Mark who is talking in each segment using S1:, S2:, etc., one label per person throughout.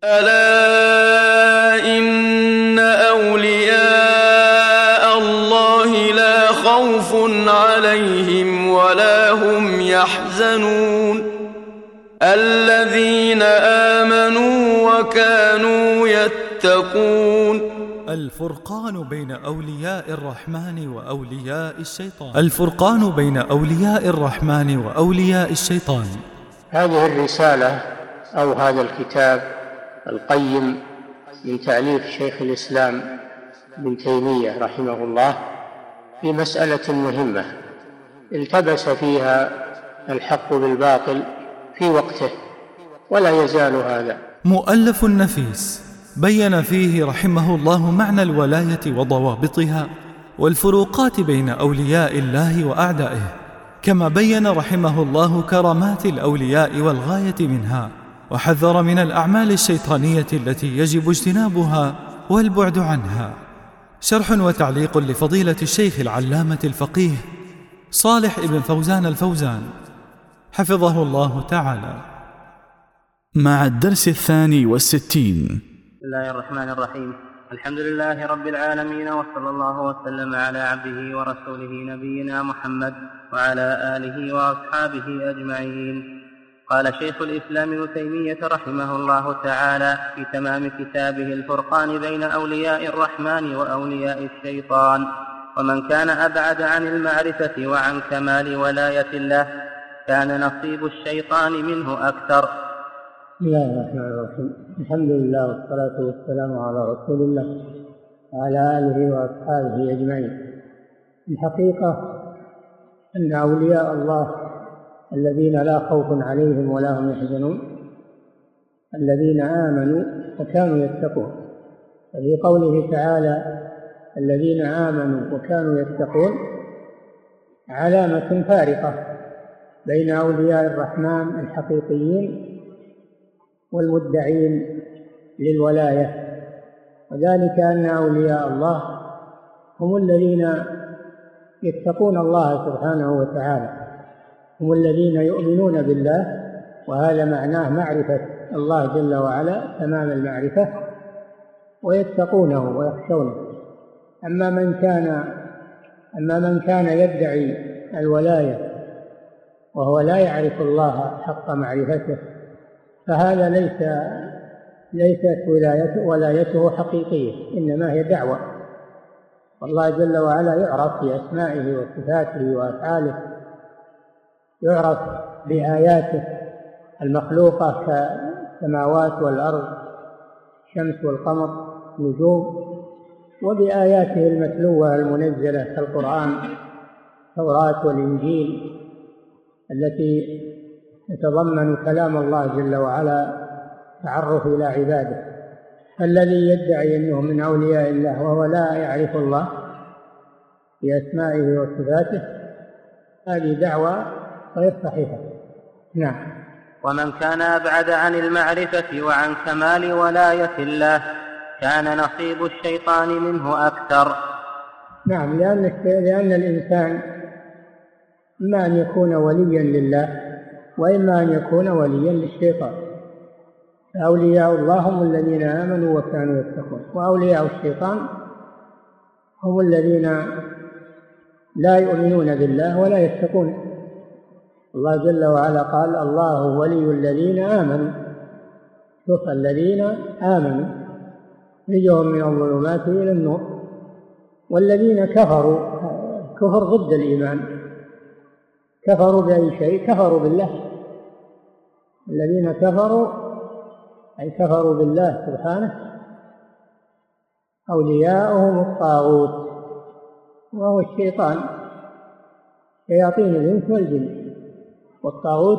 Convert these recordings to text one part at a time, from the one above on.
S1: ألا إن أولياء الله لا خوف عليهم ولا هم يحزنون الذين آمنوا وكانوا يتقون.
S2: الفرقان بين أولياء الرحمن وأولياء الشيطان. الفرقان بين أولياء الرحمن وأولياء الشيطان.
S3: هذه الرسالة أو هذا الكتاب القيم من تأليف شيخ الإسلام ابن تيمية رحمه الله في مسألة مهمة التبس فيها الحق بالباطل في وقته ولا يزال هذا.
S2: مؤلف نفيس بين فيه رحمه الله معنى الولاية وضوابطها والفروقات بين أولياء الله وأعدائه، كما بين رحمه الله كرامات الأولياء والغاية منها، وحذر من الأعمال الشيطانية التي يجب اجتنابها والبعد عنها. شرح وتعليق لفضيلة الشيخ العلامة الفقيه صالح ابن فوزان الفوزان حفظه الله تعالى، مع الدرس 62.
S4: بسم الله الرحمن الرحيم. الحمد لله رب العالمين، وصلى الله وسلم على عبده ورسوله نبينا محمد وعلى آله وأصحابه أجمعين. قال شيخ الإسلام ابن تيمية رحمه الله تعالى في تمام كتابه الفرقان بين أولياء الرحمن وأولياء الشيطان: ومن كان أبعد عن المعرفة وعن كمال ولاية الله كان نصيب الشيطان منه أكثر.
S3: بسم الله الرحمن الرحيم. الحمد لله والصلاة والسلام على رسول الله وعلى آله وأصحابه أجمعين. الحقيقة أن أولياء الله الذين لا خوف عليهم ولا هم يحزنون الذين آمنوا وكانوا يتقون. ففي قوله تعالى الذين آمنوا وكانوا يتقون علامة فارقة بين أولياء الرحمن الحقيقيين والمدعين للولاية، وذلك أن أولياء الله هم الذين يتقون الله سبحانه وتعالى، هم الذين يؤمنون بالله، وهذا معناه معرفة الله جل وعلا تمام المعرفة، ويتقونه ويخشونه. أما من كان يدعي الولاية وهو لا يعرف الله حق معرفته فهذا ليست ولايته حقيقية، إنما هي دعوة. والله جل وعلا يعرف بأسمائه وصفاته وأفعاله، يعرف بآياته المخلوقة كالسماوات والأرض، الشمس والقمر، النجوم، وبآياته المتلوة المنزلة كالقرآن، التوراة والإنجيل التي يتضمن كلام الله جل وعلا تعرف إلى عباده. الذي يدعي أنه من أولياء الله وهو لا يعرف الله بأسمائه وصفاته هذه دعوة غير صحيحة. نعم.
S4: ومن كان أبعد عن المعرفة وعن كمال ولاية الله كان نصيب الشيطان منه أكثر.
S3: نعم، لأن الإنسان إما أن يكون وليا لله وإما أن يكون وليا للشيطان. أولياء الله هم الذين آمنوا وكانوا يتقون، وأولياء الشيطان هم الذين لا يؤمنون بالله ولا يتقون. الله جل وعلا قال الله ولي الذين آمنوا. شوف، الذين آمنوا يخرجهم من الظلمات إلى النور، والذين كفروا كفر ضد الإيمان، كفروا بأي شيء؟ كفروا بالله. الذين كفروا أي كفروا بالله سبحانه أولياؤهم الطاغوت وهو الشيطان، شياطين الإنس والجن. والطاغوت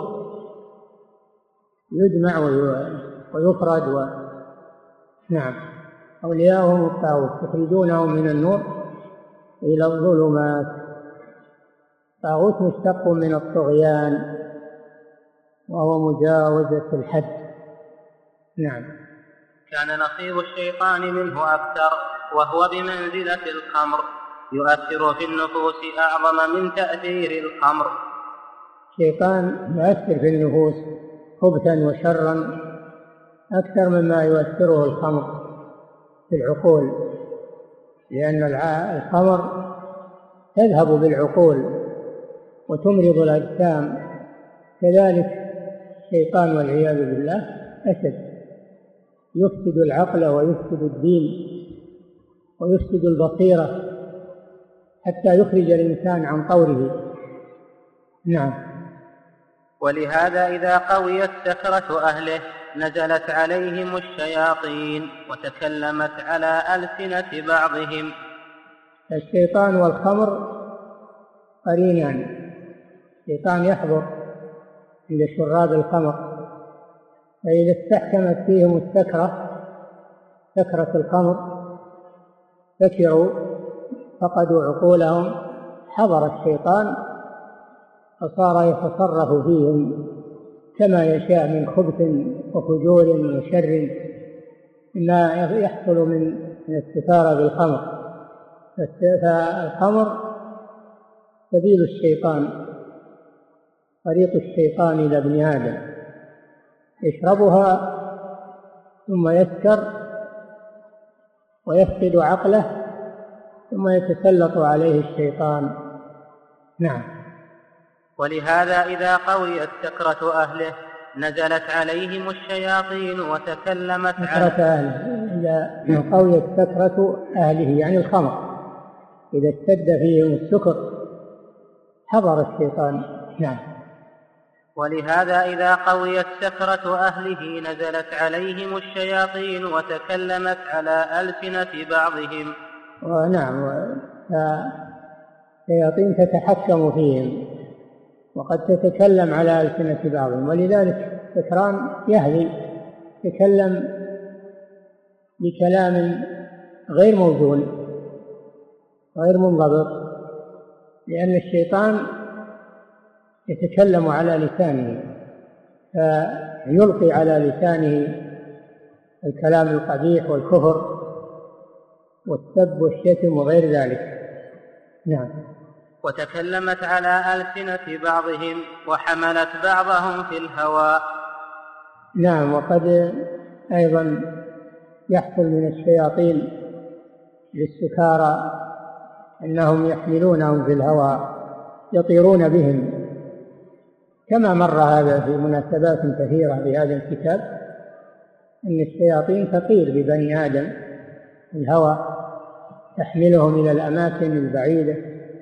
S3: يجمع ويفرد نعم، أولياؤهم الطاغوت يخرجونهم من النور إلى الظلمات. الطاغوت مشتق من الطغيان وهو مجاوزة الحد. نعم.
S4: كان نصيب الشيطان منه أكثر، وهو بمنزلة الخمر، يؤثر في النفوس أعظم من تأثير الخمر.
S3: الشيطان يؤثر في النفوس خبثا وشرا أكثر مما يؤثره الخمر في العقول، لأن الخمر تذهب بالعقول وتمرض الأجسام، كذلك الشيطان والعياذ بالله أشد، يفسد العقل ويفسد الدين ويفسد البصيرة حتى يخرج الإنسان عن طوره. نعم.
S4: ولهذا إذا قويت سكرة أهله نزلت عليهم الشياطين وتكلمت على ألسنة بعضهم.
S3: الشيطان والخمر قرينان، الشيطان يحضر عند شراب الخمر، فإذا استحكمت فيهم سكرة الخمر سكروا فقدوا عقولهم، حضر الشيطان فصار يتصرف فيهم كما يشاء من خبث وفجور وشر ما يحصل من السكارى بالخمر. فالخمر سبيل الشيطان، طريق الشيطان إلى ابن آدم، يشربها ثم يسكر ويفقد عقله ثم يتسلط عليه الشيطان. نعم.
S4: ولهذا إذا قويت سكرة أهله نزلت عليهم الشياطين وتكلمت
S3: إذا قويت سكرة أهله يعني الخمر، إذا اشتد فيهم السكر حضر الشيطان. نعم.
S4: ولهذا إذا قويت سكرة أهله نزلت عليهم الشياطين وتكلمت على ألسنة بعضهم.
S3: ونعم، الشياطين تتحكم فيهم وقد تتكلم على ألسنة بعضهم، ولذلك سكران يهذي يتكلم بكلام غير موزون غير منضبط، لأن الشيطان يتكلم على لسانه فيلقي على لسانه الكلام القبيح والكفر والسب والشتم وغير ذلك. نعم.
S4: وتكلمت على ألسنة بعضهم وحملت بعضهم في الهوى.
S3: نعم. وقد أيضا يحصل من الشياطين للسكارى أنهم يحملونهم في الهوى، يطيرون بهم، كما مر هذا في مناسبات كثيرة بهذا الكتاب، أن الشياطين تطير ببني آدم في الهوى تحملهم إلى الأماكن البعيدة،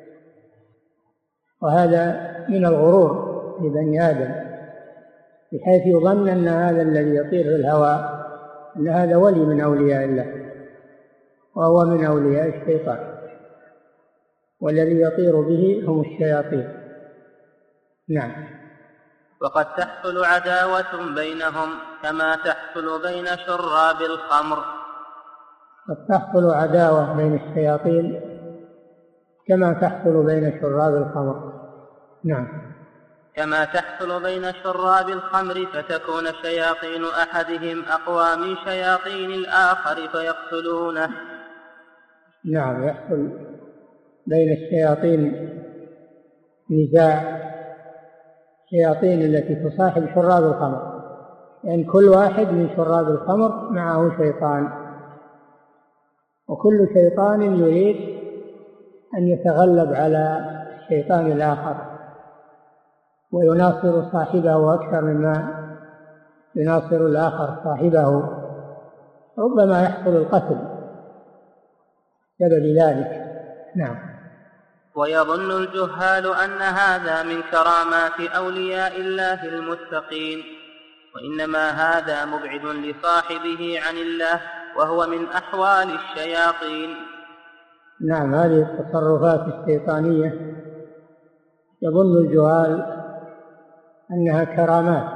S3: وهذا من الغرور لبني آدم بحيث يظن أن هذا الذي يطير في الهوى أن هذا ولي من أولياء الله، وهو من أولياء الشيطان، والذي يطير به هم الشياطين. نعم.
S4: وقد تحصل عداوة بينهم كما تحصل بين شراب الخمر.
S3: قد تحصل عداوة بين الشياطين كما تحصل بين شراب الخمر. نعم.
S4: كما تحصل بين شراب الخمر فتكون شياطين أحدهم أقوى من شياطين الآخر فيقتلونه.
S3: نعم. يحصل بين الشياطين نزاع، الشياطين التي تصاحب شراب الخمر، لأن كل واحد من شراب الخمر معه شيطان، وكل شيطان يريد أن يتغلب على الشيطان الآخر ويناصر صاحبه أكثر مما يناصر الآخر صاحبه، ربما يحصل القتل بسبب ذلك. نعم.
S4: ويظن الجهال أن هذا من كرامات أولياء الله المتقين، وإنما هذا مبعد لصاحبه عن الله وهو من أحوال الشياطين.
S3: نعم. هذه التصرفات الشيطانية يظن الجهال أنها كرامات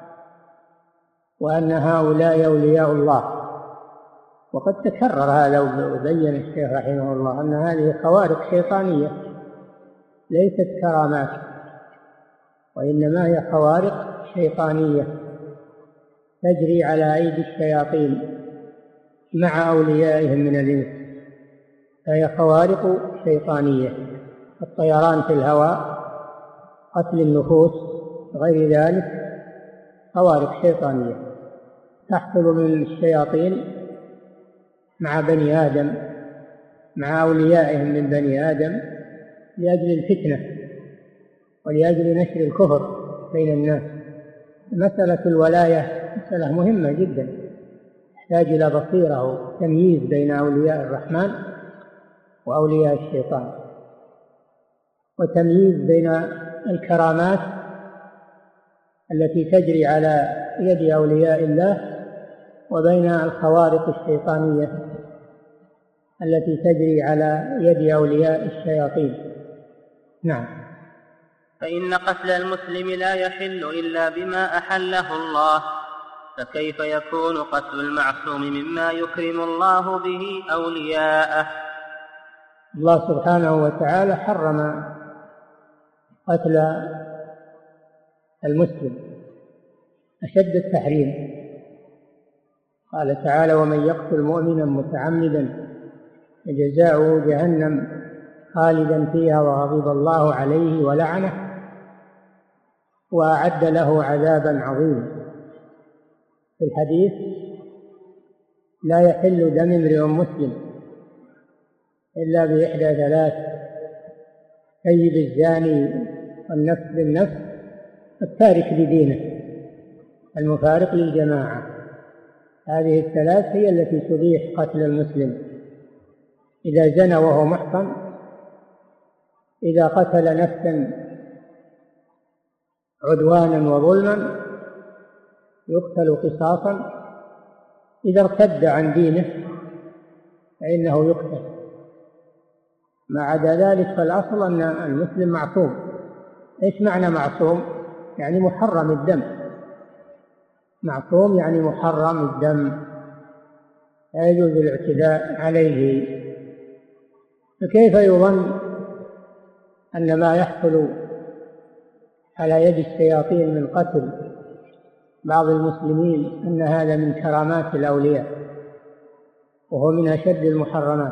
S3: وأن هؤلاء أولياء الله، وقد تكرر هذا وبين الشيخ رحمه الله أن هذه خوارق شيطانية ليست كرامات، وإنما هي خوارق شيطانية تجري على أيدي الشياطين مع أوليائهم من الإنس، فهي خوارق شيطانية، الطيران في الهواء، قتل النفوس، غير ذلك خوارق شيطانية. تحصل من الشياطين مع بني آدم، مع أوليائهم من بني آدم، لأجل الفتنة ولأجل نشر الكفر بين الناس. مسألة الولاية مسألة مهمة جدا، تحتاج إلى بصيرة وتمييز بين أولياء الرحمن وأولياء الشيطان، وتمييز بين الكرامات التي تجري على يد أولياء الله وبين الخوارق الشيطانية التي تجري على يد أولياء الشياطين. نعم.
S4: فإن قتل المسلم لا يحل إلا بما أحله الله، فكيف يكون قتل المعصوم مما يكرم الله به أولياءه؟
S3: الله سبحانه وتعالى حرم قتل المسلم أشد التحريم. قال تعالى: ومن يقتل مؤمنا متعمدا فجزاؤه جهنم خالدا فيها وغضب الله عليه ولعنه وأعد له عذابا عظيما. في الحديث: لا يحل دم امرئ مسلم إلا بإحدى ثلاث: سيب الزاني والنفس بالنفس التارك لدينه المفارق للجماعة. هذه الثلاث هي التي تبيح قتل المسلم: إذا زنى وهو محصن، إذا قتل نفسا عدوانا وظلما يقتل قصاصا، إذا ارتد عن دينه فإنه يقتل. ما عدا ذلك فالأصل أن المسلم معصوم. إيش معنى معصوم؟ يعني محرم الدم. معصوم يعني محرم الدم، لا يجوز الاعتداء عليه. فكيف يظن أن ما يحصل على يد الشياطين من قتل بعض المسلمين أن هذا من كرامات الأولياء وهو من أشد المحرمات؟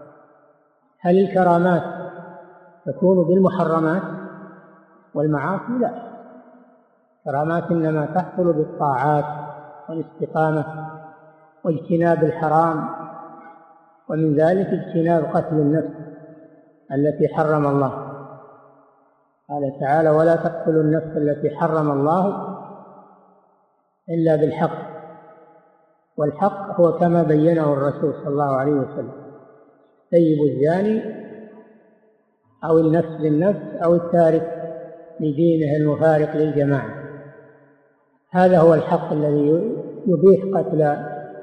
S3: هل الكرامات تكون بالمحرمات والمعاصي؟ لا، كرامات إنما تحصل بالطاعات والاستقامة واجتناب الحرام، ومن ذلك اجتناب قتل النفس التي حرم الله. قال تعالى: ولا تقتلوا النفس التي حرم الله إلا بالحق. والحق هو كما بينه الرسول صلى الله عليه وسلم: سيب الزاني أو النفس بالنفس أو التارك لدينه المفارق للجماعة. هذا هو الحق الذي يبيح قتل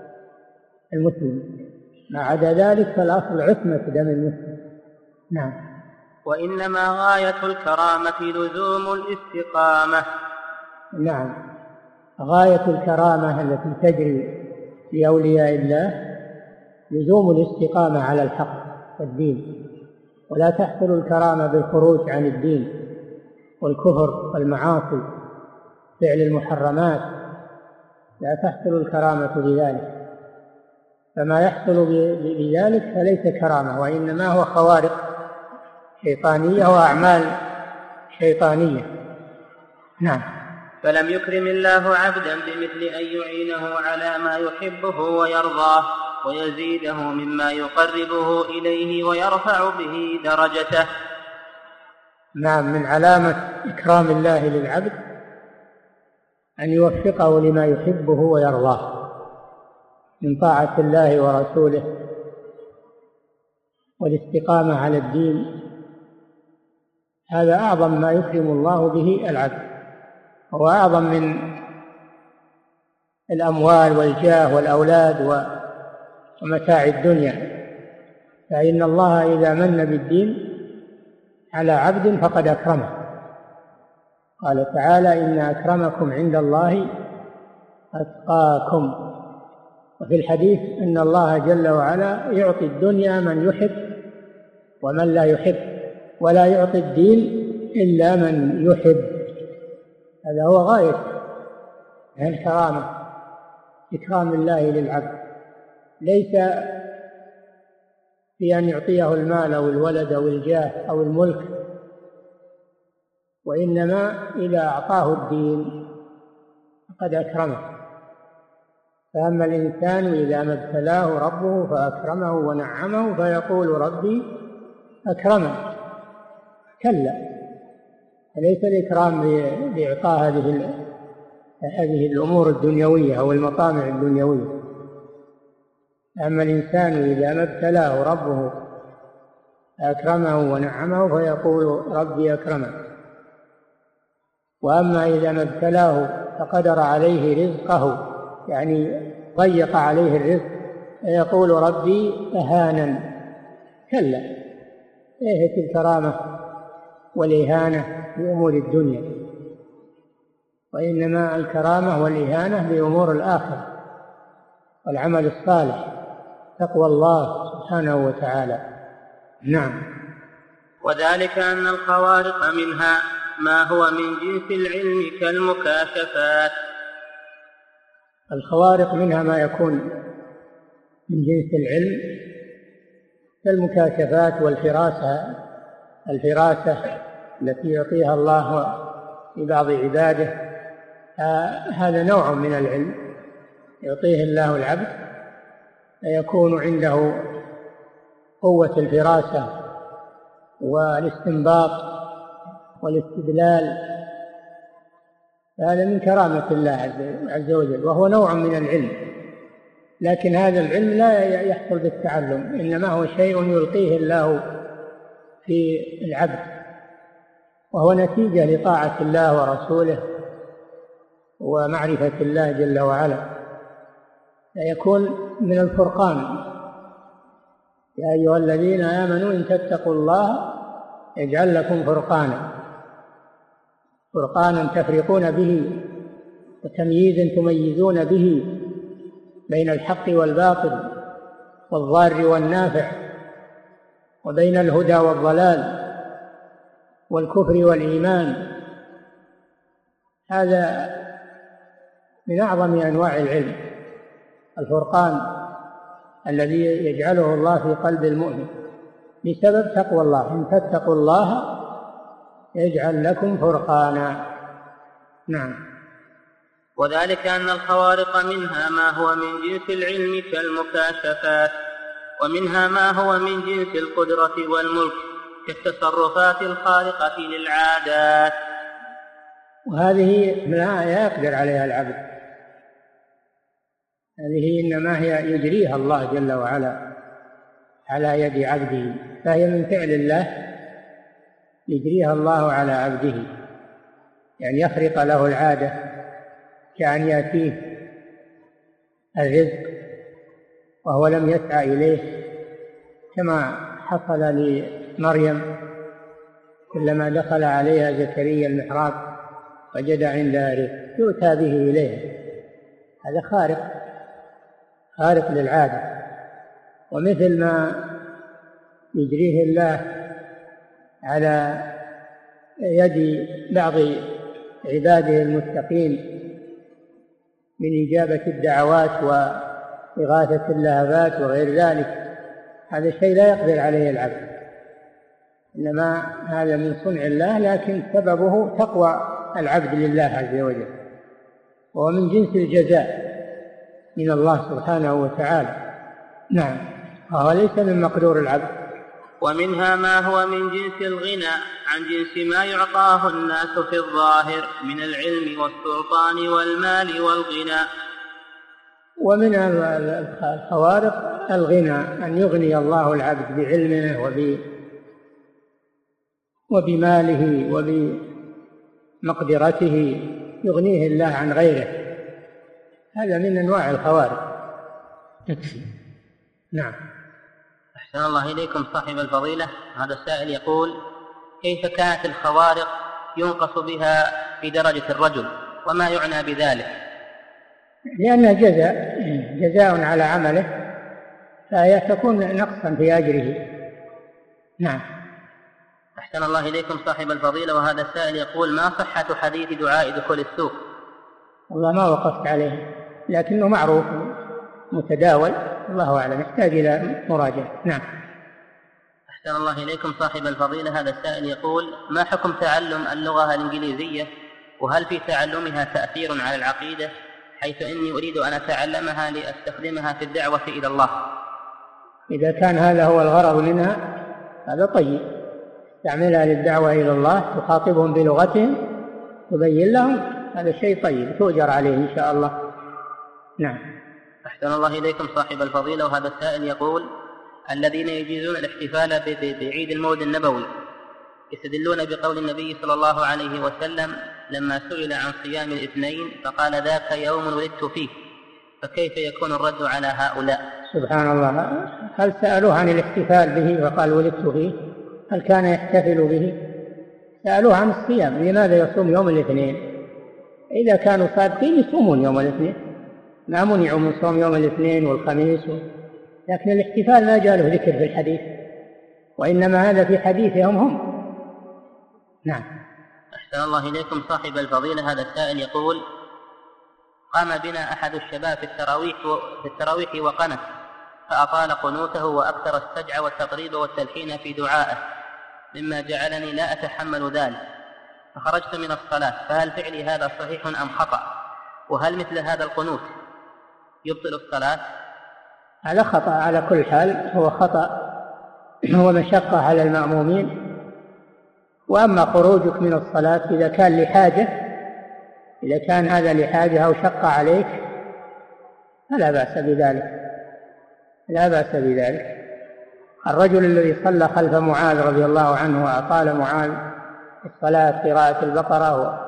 S3: المسلم. ما عدا ذلك فالأصل عصمة دم المسلم. نعم.
S4: وإنما غاية الكرامة لزوم الاستقامة.
S3: نعم، غاية الكرامة التي تجري لأولياء الله لزوم الاستقامة على الحق والدين، ولا تحصل الكرامة بالخروج عن الدين والكفر والمعاصي، فعل المحرمات، لا تحصل الكرامة بذلك. فما يحصل بذلك فليس كرامة، وإنما هو خوارق شيطانية وأعمال شيطانية. نعم.
S4: فلم يكرم الله عبدا بمثل أن يعينه على ما يحبه ويرضاه ويزيده مما يقربه إليه ويرفع به درجته.
S3: نعم، من علامة إكرام الله للعبد أن يوفقه لما يحبه ويرضاه من طاعة الله ورسوله والاستقامة على الدين. هذا أعظم ما يكرم الله به العبد، هو أعظم من الأموال والجاه والأولاد ومتاع الدنيا. فإن الله إذا من بالدين على عبد فقد أكرمه. قال تعالى: إن أكرمكم عند الله أتقاكم. وفي الحديث أن الله جل وعلا يعطي الدنيا من يحب ومن لا يحب، ولا يعطي الدين إلا من يحب. هذا هو غاية الكرامة، إكرام الله للعبد، ليس في أن يعطيه المال أو الولد أو الجاه أو الملك، وإنما إذا أعطاه الدين فقد أكرمه. فأما الإنسان إذا ما ابتلاه ربه فأكرمه ونعمه فيقول ربي أكرمن. كلا، ليس الإكرام بإعطاء هذه الأمور الدنيوية أو المطامع الدنيوية. أما الإنسان إذا ما ابتلاه ربه أكرمه ونعمه فيقول ربي أكرمن. وأما إذا ما ابتلاه فقدر عليه رزقه، يعني ضيق عليه الرزق، فيقول ربي أهانن. كلا، ليست الكرامة والإهانة بأمور الدنيا، وإنما الكرامة والإهانة بأمور الآخرة والعمل الصالح، تقوى الله سبحانه وتعالى. نعم.
S4: وذلك أن الخوارق منها ما هو من جنس العلم كالمكاشفات.
S3: الخوارق منها ما يكون من جنس العلم كالمكاشفات والفراسة، الفراسة التي يعطيها الله لبعض عباده، هذا نوع من العلم يعطيه الله العبد، فيكون عنده قوة الفراسة والاستنباط والاستدلال. هذا من كرامة الله عز وجل، وهو نوع من العلم، لكن هذا العلم لا يحصل بالتعلم، إنما هو شيء يلقيه الله في العبد، وهو نتيجة لطاعة الله ورسوله ومعرفة الله جل وعلا، فيكون من الفرقان. يا أيها الذين آمنوا إن تتقوا الله يجعل لكم فرقانا تفرقون به، وتمييزا تميزون به بين الحق والباطل والضار والنافع، وبين الهدى والضلال والكفر والإيمان. هذا من أعظم أنواع العلم، الفرقان الذي يجعله الله في قلب المؤمن بسبب تقوى الله. إن تتقوا الله يجعل لكم فرقانا. نعم.
S4: وذلك أن الخوارق منها ما هو من جنس العلم كالمكاشفات، ومنها ما هو من جنس القدرة والملك كالتصرفات الخارقة للعادات.
S3: وهذه لا يقدر عليها العبد، هذه إنما هي يجريها الله جل وعلا على يد عبده، فهي من فعل الله يجريها الله على عبده، يعني يخرق له العادة، كأن يأتيه الرزق وهو لم يسعى إليه، كما حصل لمريم كلما دخل عليها زكريا المحراب وجد عندها رزق يؤتى به إليه. هذا خارق للعادة. ومثل ما يجريه الله على يد بعض عباده المتقين من إجابة الدعوات وإغاثة اللهفات وغير ذلك، هذا شيء لا يقدر عليه العبد، إنما هذا من صنع الله، لكن سببه تقوى العبد لله عز وجل، وهو من جنس الجزاء من الله سبحانه وتعالى. نعم. وهو ليس من مقدور العبد.
S4: ومنها ما هو من جنس الغنى عن جنس ما يعطاه الناس في الظاهر من العلم والسلطان والمال والغنى.
S3: ومن الخوارق الغنى، أن يغني الله العبد بعلمه وبماله وبمقدرته، يغنيه الله عن غيره، هذا من أنواع الخوارق. نعم.
S4: أحسن الله إليكم صاحب الفضيلة. هذا السائل يقول: كيف كانت الخوارق ينقص بها في درجة الرجل، وما يعنى بذلك؟
S3: لأنها جزاء على عمله، فهي تكون نقصا في أجره. نعم.
S4: أحسن الله إليكم صاحب الفضيلة. وهذا السائل يقول: ما صحة حديث دعاء دخول السوق؟
S3: والله ما وقفت عليه، لكنه معروف متداول، الله أعلم، يحتاج إلى مراجعة. نعم.
S4: أحسن الله إليكم صاحب الفضيلة. هذا السائل يقول: ما حكم تعلم اللغة الإنجليزية، وهل في تعلمها تأثير على العقيدة حيث إني أريد أن أتعلمها لأستخدمها في الدعوة إلى الله.
S3: إذا كان هذا هو الغرض منها هذا طيب، تعملها للدعوة إلى الله، تخاطبهم بلغتهم، تبين لهم، هذا شيء طيب تؤجر عليه إن شاء الله. نعم.
S4: أحسن الله إليكم صاحب الفضيلة. وهذا السائل يقول: الذين يجيزون الاحتفال بعيد المولد النبوي يستدلون بقول النبي صلى الله عليه وسلم لما سئل عن صيام الاثنين فقال: ذاك يوم ولدت فيه، فكيف يكون الرد على هؤلاء؟
S3: سبحان الله، هل سألوه عن الاحتفال به وقال ولدت فيه؟ هل كان يحتفل به؟ سألوه عن الصيام، لماذا يصوم يوم الاثنين؟ إذا كانوا صادقين يصومون يوم الاثنين، ما منعوا من صوم يوم الاثنين والخميس، لكن الاحتفال ما جاء له ذكر في الحديث، وإنما هذا في حديثهم هم. نعم.
S4: أحسن الله إليكم صاحب الفضيلة. هذا السائل يقول: قام بنا أحد الشباب في التراويح وقنت، فأطال قنوته وأكثر السجع والتقريب والتلحين في دعائه، مما جعلني لا أتحمل ذلك، فخرجت من الصلاة. فهل فعلي هذا صحيح أم خطأ؟ وهل مثل هذا القنوت يبطل الصلاة؟
S3: على خطأ، على كل حال هو خطأ، هو مشقة على المأمومين. وأما خروجك من الصلاة إذا كان لحاجة، إذا كان هذا لحاجة أو شق عليك فلا بأس بذلك، لا بأس بذلك. الرجل الذي صلى خلف معاذ رضي الله عنه وأطال معاذ الصلاة قراءة البقرة،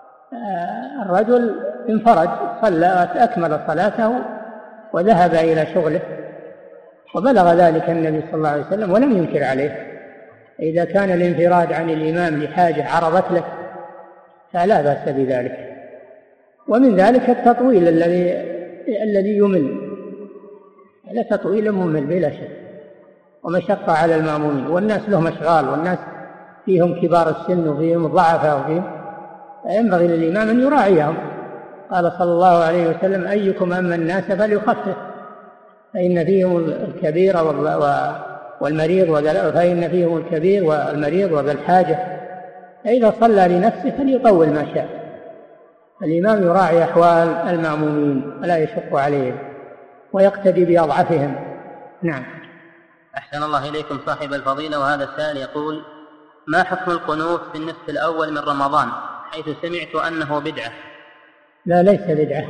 S3: الرجل انفرد، صلى أكمل صلاته وذهب إلى شغله، وبلغ ذلك النبي صلى الله عليه وسلم ولم ينكر عليه. إذا كان الانفراد عن الإمام لحاجة عرضت لك فلا بأس بذلك. ومن ذلك التطويل الذي يمل، هذا تطويل ممل بلا شك ومشقة على المأمومين، والناس لهم أشغال، والناس فيهم كبار السن وفيهم الضعفاء وفيهم، فينبغي للإمام أن يراعيهم. قال صلى الله عليه وسلم: أيكم أما الناس فليخفف، فإن فيهم الكبير والمريض فإن فيهم الكبير والمريض وذا الحاجة، فإذا صلى لنفسه فليطول ما شاء. الإمام يراعي أحوال المأمومين ولا يشق عليهم ويقتدي بأضعفهم. نعم.
S4: أحسن الله إليكم صاحب الفضيلة. وهذا السائل يقول: ما حكم القنوت في النصف الأول من رمضان، حيث سمعت أنه بدعة؟
S3: لا، ليس بدعة،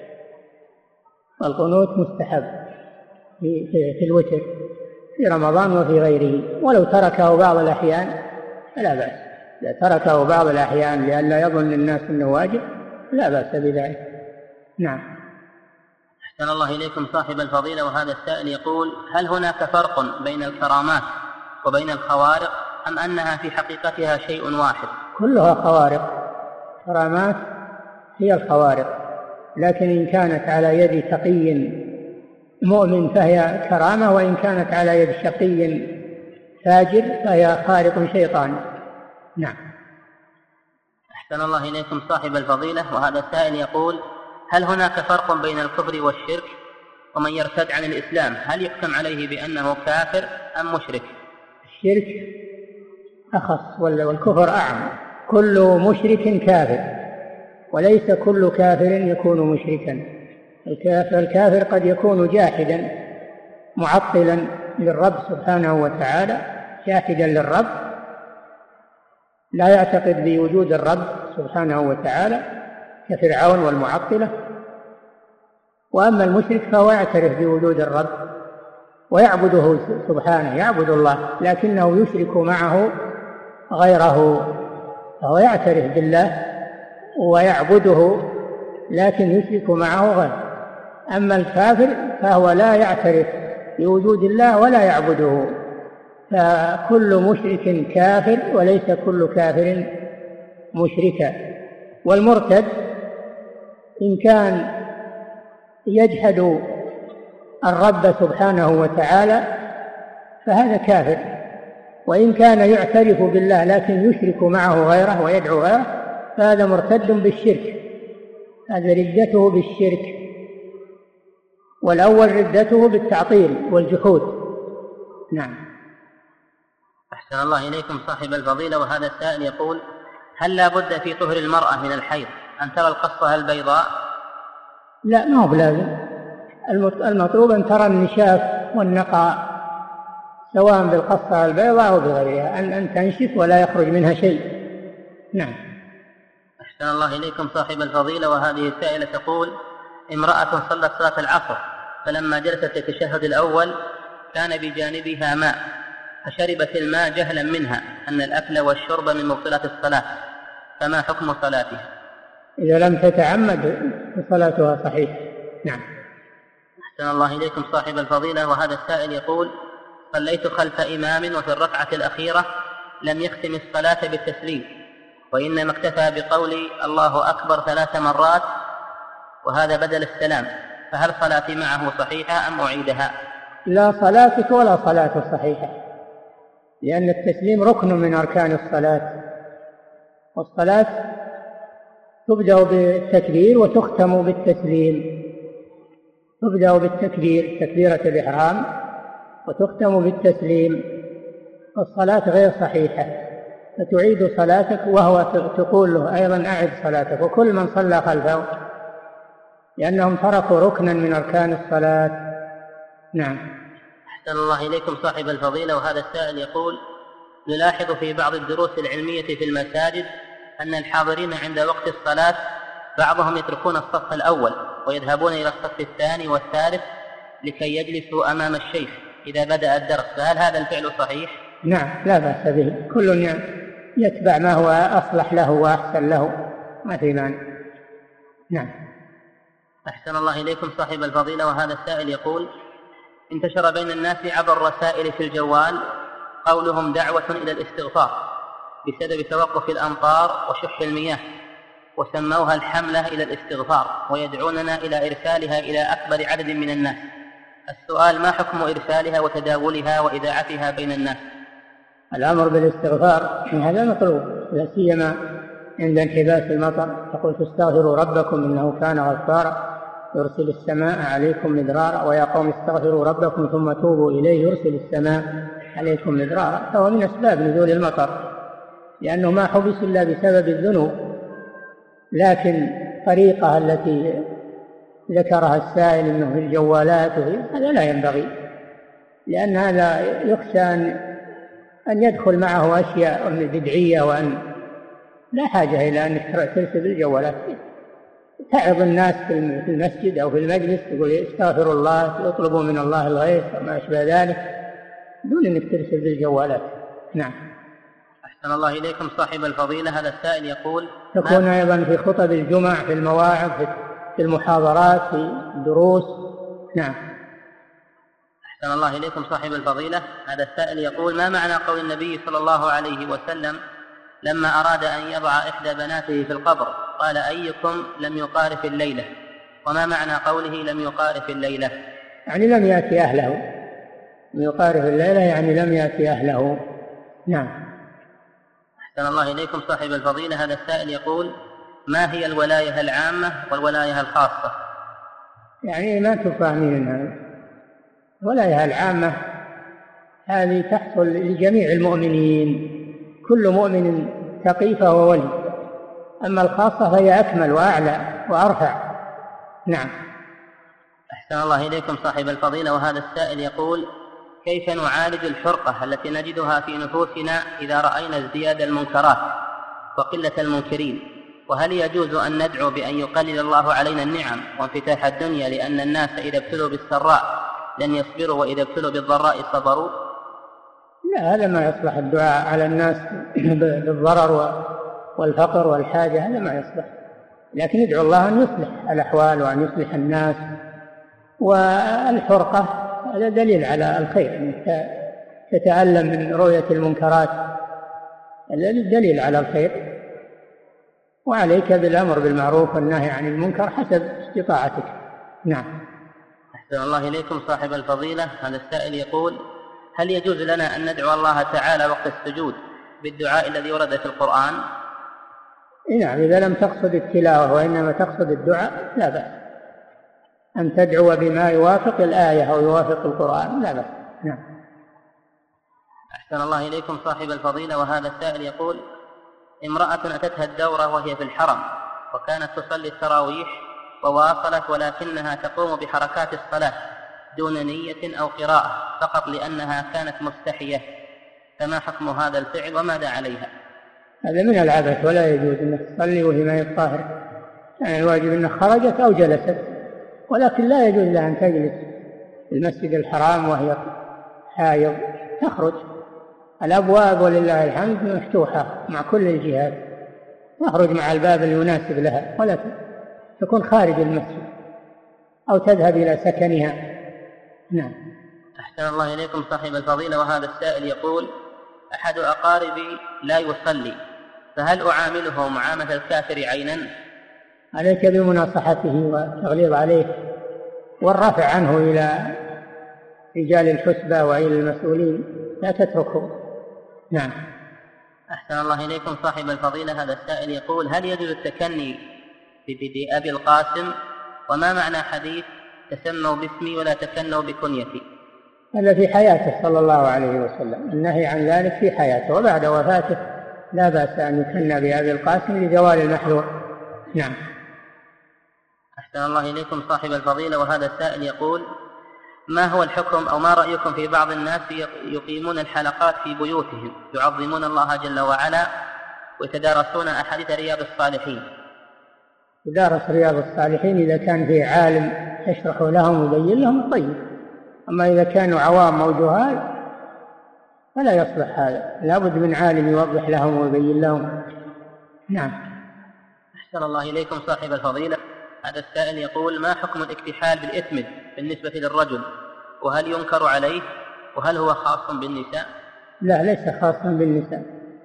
S3: القنوت مستحب في الوتر في رمضان وفي غيره، ولو تركه بعض الأحيان فلا بأس. إذا تركه بعض الأحيان لئلا يظن الناس أنه واجب لا بأس بذلك. نعم.
S4: أحسن الله إليكم صاحب الفضيلة. وهذا السائل يقول: هل هناك فرق بين الكرامات وبين الخوارق، أم أنها في حقيقتها شيء واحد؟
S3: كلها خوارق، كرامات هي الخوارق، لكن إن كانت على يد تقي مؤمن فهي كرامة، وإن كانت على يد شقي فاجر فهي خارق شيطاني. نعم.
S4: أحسن الله إليكم صاحب الفضيلة. وهذا السائل يقول: هل هناك فرق بين الكفر والشرك؟ ومن يرتد عن الإسلام هل يحكم عليه بأنه كافر أم مشرك؟
S3: الشرك أخص والكفر أعم. كل مشرك كافر، وليس كل كافر يكون مشركا. الكافر قد يكون جاحدا معطلا للرب سبحانه وتعالى، جاحدا للرب، لا يعتقد بوجود الرب سبحانه وتعالى كفرعون والمعطلة. وأما المشرك فهو يعترف بوجود الرب ويعبده سبحانه، يعبد الله لكنه يشرك معه غيره، فهو يعترف بالله ويعبده لكن يشرك معه غيره. أما الكافر فهو لا يعترف بوجود الله ولا يعبده، فكل مشرك كافر وليس كل كافر مشركا. والمرتد إن كان يجحد الرب سبحانه وتعالى فهذا كافر، وإن كان يعترف بالله لكن يشرك معه غيره ويدعو غيره فهذا مرتد بالشرك، هذا ردته بالشرك، والأول ردته بالتعطيل والجحود. نعم.
S4: أحسن الله إليكم صاحب الفضيلة. وهذا السائل يقول: هل لا بد في طهر المرأة من الحيض أن ترى القصة البيضاء؟
S3: لا، ما هو بلازم. المطلوب أن ترى النشاف والنقاء سواء بالقصة البيضاء أو بغيرها، أن تنشف ولا يخرج منها شيء. نعم.
S4: أحسن الله إليكم صاحب الفضيلة. وهذه السائلة تقول: امرأة صلت صلاة العصر، فلما جلست التشهد الأول كان بجانبها ماء، فشربت الماء جهلا منها أن الأكل والشرب من مبطلات الصلاة، فما حكم صلاتها؟
S3: إذا لم تتعمد فصلاتها صحيحة. نعم.
S4: أحسن الله إليكم صاحب الفضيلة. وهذا السائل يقول: صليت خلف إمام وفي الركعة الأخيرة لم يختم الصلاة بالتسليم، وإنما اكتفى بقول الله أكبر 3 مرات وهذا بدل السلام، فهل صلاتي معه صحيحة أم أعيدها؟
S3: لا صلاتك ولا صلاة صحيحة، لأن التسليم ركن من أركان الصلاة، والصلاة تبدأ بالتكبير وتختم بالتسليم. تبدأ بالتكبير، تكبيرة الإحرام، وتختم بالتسليم. الصلاة غير صحيحة، فتعيد صلاتك، وهو تقول له أيضا أعد صلاتك، وكل من صلى خلفه، لأنهم تركوا ركنا من أركان الصلاة. نعم.
S4: أحسن الله إليكم صاحب الفضيلة. وهذا السائل يقول: نلاحظ في بعض الدروس العلمية في المساجد أن الحاضرين عند وقت الصلاة بعضهم يتركون الصف الأول ويذهبون إلى الصف الثاني والثالث لكي يجلسوا أمام الشيخ إذا بدأ الدرس، فهل هذا الفعل صحيح؟
S3: نعم، لا بأس به، كل يتبع ما هو أصلح له وأحسن له، ما في مانع. نعم.
S4: أحسن الله إليكم صاحب الفضيلة. وهذا السائل يقول: انتشر بين الناس عبر الرسائل في الجوال قولهم دعوة إلى الاستغفار بسبب توقف الأمطار وشح المياه، وسموها الحملة إلى الاستغفار، ويدعوننا إلى إرسالها إلى أكبر عدد من الناس. السؤال: ما حكم إرسالها وتداولها وإذاعتها بين الناس؟
S3: الأمر بالاستغفار هذا مطلوب، لا سيما عند انحباس المطر، تقول: تستغفروا ربكم إنه كان غفارا يرسل السماء عليكم مدرارا، ويا قوم استغفروا ربكم ثم توبوا إليه يرسل السماء عليكم مدرارا. فهو من أسباب نزول المطر، لأنه ما حبس إلا بسبب الذنوب. لكن الطريقة التي ذكرها السائل أنه في الجوالات هذا لا ينبغي، لأن هذا يخشى أن يدخل معه أشياء بدعية، وأن لا حاجة إلى أن ترسل الجوالات. تعظ الناس في المسجد أو في المجلس، تقول استغفروا الله، يطلبوا من الله الغيث وما أشبه ذلك، دون أنك ترسل بالجوالات. نعم.
S4: أحسن الله إليكم صاحب الفضيلة. هذا السائل يقول:
S3: تكون أيضا في خطب الجمع، في المواعظ، في المحاضرات، في الدروس. نعم.
S4: أحسن الله إليكم صاحب الفضيلة. هذا السائل يقول: ما معنى قول النبي صلى الله عليه وسلم لما أراد أن يضع إحدى بناته في القبر قال: أيكم لم يقارف الليلة؟ وما معنى قوله لم يقارف الليلة؟
S3: يعني لم يأتي أهله. لم يقارف الليلة يعني لم يأتي أهله. نعم.
S4: أحسن الله إليكم صاحب الفضيلة. هذا السائل يقول: ما هي الولاية العامة والولاية الخاصة؟
S3: يعني ما تفهمين هذا. الولاية العامة هذه تحصل لجميع المؤمنين، كل مؤمن تقي فهو ولي. أما الخاصة فهي أكمل وأعلى وأرفع. نعم.
S4: أحسن الله إليكم صاحب الفضيلة. وهذا السائل يقول: كيف نعالج الحرقة التي نجدها في نفوسنا إذا رأينا ازدياد المنكرات وقلة المنكرين؟ وهل يجوز أن ندعو بأن يقلل الله علينا النعم وانفتاح الدنيا، لأن الناس إذا ابتلوا بالسراء لن يصبروا وإذا ابتلوا بالضراء صبروا؟
S3: لا، هذا ما يصلح الدعاء على الناس بالضرر والفقر والحاجة، هذا ما يصلح. لكن ندعو الله أن يصلح الأحوال وأن يصلح الناس. والحرقة هذا دليل على الخير، أنك تتألم من رؤية المنكرات، هذا دليل على الخير. وعليك بالأمر بالمعروف والنهي عن المنكر حسب استطاعتك. نعم.
S4: أحسن الله إليكم صاحب الفضيلة. هذا السائل يقول: هل يجوز لنا أن ندعو الله تعالى وقت السجود بالدعاء الذي ورد في القرآن؟
S3: نعم، إذا لم تقصد التلاوة وإنما تقصد الدعاء لا بأس أن تدعو بما يوافق الآية أو يوافق القرآن، لا بأس. نعم.
S4: أحسن الله إليكم صاحب الفضيلة. وهذا السائل يقول: امرأة أتتها الدورة وهي في الحرم، وكانت تصلي التراويح وواصلت ولكنها تقوم بحركات الصلاة دون نية أو قراءة فقط لأنها كانت مستحية، فما حكم هذا الفعل وماذا عليها؟
S3: هذا من العبث، ولا يجوز أنك تصلي وهي ما طاهرة. يعني الواجب أنك خرجت أو جلست، ولكن لا يجوز لها أن تجلس في المسجد الحرام وهي حائض. تخرج، الأبواب ولله الحمد مفتوحة مع كل الجهات، تخرج مع الباب المناسب لها، ولا تكون خارج المسجد أو تذهب إلى سكنها. نعم.
S4: أحسن الله إليكم صاحب الفضيلة، وهذا السائل يقول: أحد أقاربي لا يصلي، فهل أعامله معاملة الكافر عينا؟
S3: عليك بمناصحته والتغليظ عليه والرفع عنه إلى رجال الحسبة وإلى المسؤولين، لا تتركه. نعم.
S4: أحسن الله إليكم صاحب الفضيلة، هذا السائل يقول: هل يجوز التكني بأبي القاسم؟ وما معنى حديث تسموا باسمي ولا تكنوا بكنيتي؟
S3: هذا في حياته صلى الله عليه وسلم، النهي عن ذلك في حياته، وبعد وفاته لا بأس أن يكنى بأبي القاسم لزوال المحذور. نعم.
S4: أحسن الله إليكم صاحب الفضيلة، وهذا السائل يقول: ما هو الحكم أو ما رأيكم في بعض الناس يقيمون الحلقات في بيوتهم يعظمون الله جل وعلا ويتدارسون أحاديث رياض الصالحين؟
S3: يدارس رياض الصالحين إذا كان فيه عالم يشرح لهم ويبين لهم طيب، أما إذا كانوا عوام أو جهال فلا يصلح هذا، لا بد من عالم يوضح لهم ويبين لهم. نعم.
S4: أحسن الله إليكم صاحب الفضيلة، هذا السائل يقول: ما حكم الاكتحال بالإثم بالنسبة للرجل، وهل ينكر عليه، وهل هو خاص بالنساء؟
S3: لا، ليس خاصا بالنساء،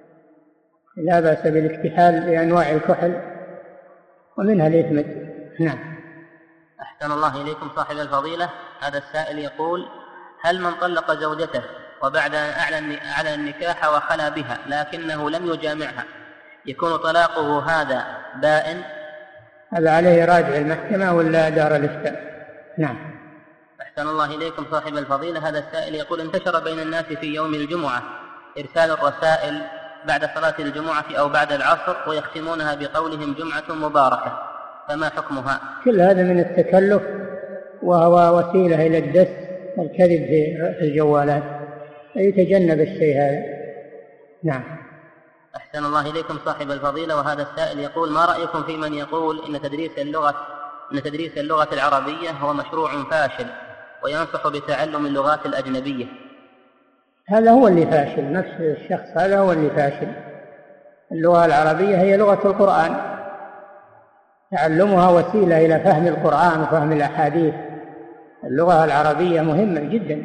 S3: لا بأس بالاكتحال بأنواع الكحل ومنها الإثم. نعم.
S4: أحسن الله إليكم صاحب الفضيلة، هذا السائل يقول: هل من طلق زوجته وبعد أعلن النكاح وخلى بها لكنه لم يجامعها يكون طلاقه هذا بائن؟
S3: هذا عليه راجع المحكمة ولا دار الإفتاء. نعم.
S4: أحسن الله إليكم صاحب الفضيلة، هذا السائل يقول: انتشر بين الناس في يوم الجمعة إرسال الرسائل بعد صلاة الجمعة أو بعد العصر ويختمونها بقولهم جمعة مباركة، فما حكمها؟
S3: كل هذا من التكلف، وهو وسيلة إلى الدس والكذب في الجوالات، فيتجنب الشيء هذا. نعم.
S4: أحسن الله إليكم صاحب الفضيلة، وهذا السائل يقول: ما رأيكم في من يقول إن تدريس اللغة العربية هو مشروع فاشل وينصح بتعلم اللغات الأجنبية؟
S3: هذا هو اللي فاشل، نفس الشخص هذا هو اللي فاشل. اللغة العربية هي لغة القرآن، تعلمها وسيلة إلى فهم القرآن وفهم الأحاديث. اللغة العربية مهمة جدا،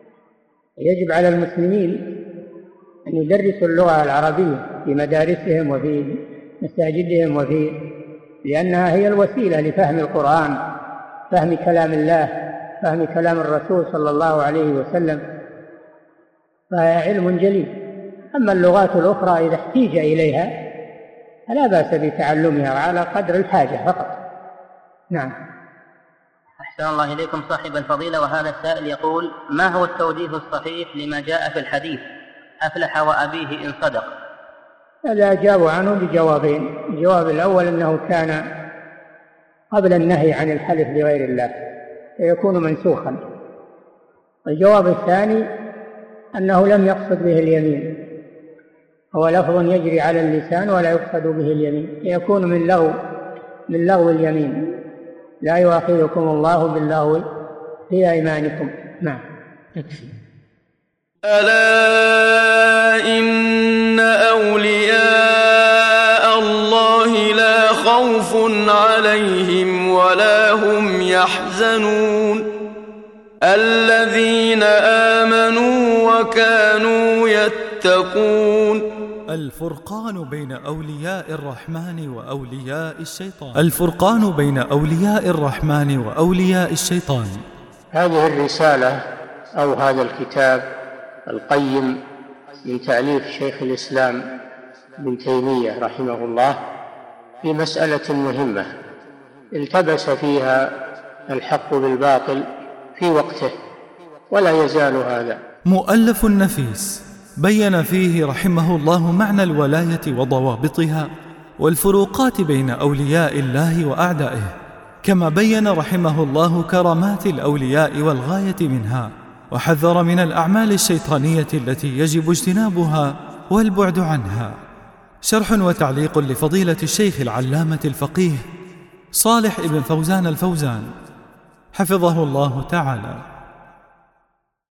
S3: يجب على المسلمين أن يدرسوا اللغة العربية في مدارسهم وفي مساجدهم لأنها هي الوسيلة لفهم القرآن، فهم كلام الله، فهم كلام الرسول صلى الله عليه وسلم، فهي علم جليل. أما اللغات الأخرى إذا احتيج إليها فلا بأس بتعلمها على قدر الحاجة فقط. نعم.
S4: أحسن الله إليكم صاحب الفضيلة، وهذا السائل يقول: ما هو التوجيه الصحيح لما جاء في الحديث أفلح وأبيه إن صدق؟
S3: هذا أجابوا عنه بجوابين. الجواب الأول أنه كان قبل النهي عن الحلف بغير الله فيكون منسوخا. الجواب الثاني أنه لم يقصد به اليمين، هو لفظ يجري على اللسان ولا يقصد به اليمين، يكون من لغو اليمين، لا يؤاخذكم الله باللغو في أيمانكم. نعم.
S1: ألا إن أولياء الله لا خوف عليهم ولا هم يحزنون الذين آمنوا وكانوا يتقون.
S2: الفرقان بين أولياء الرحمن وأولياء الشيطان. الفرقان بين أولياء الرحمن وأولياء الشيطان.
S5: هذه الرسالة أو هذا الكتاب القيم من تأليف شيخ الإسلام ابن تيمية رحمه الله في مسألة مهمة التبس فيها الحق بالباطل في وقته ولا يزال هذا.
S2: مؤلف نفيس بين فيه رحمه الله معنى الولاية وضوابطها والفروقات بين أولياء الله وأعدائه، كما بين رحمه الله كرامات الأولياء والغاية منها، وحذر من الأعمال الشيطانية التي يجب اجتنابها والبعد عنها. شرح وتعليق لفضيلة الشيخ العلامة الفقيه صالح ابن فوزان الفوزان حفظه الله تعالى.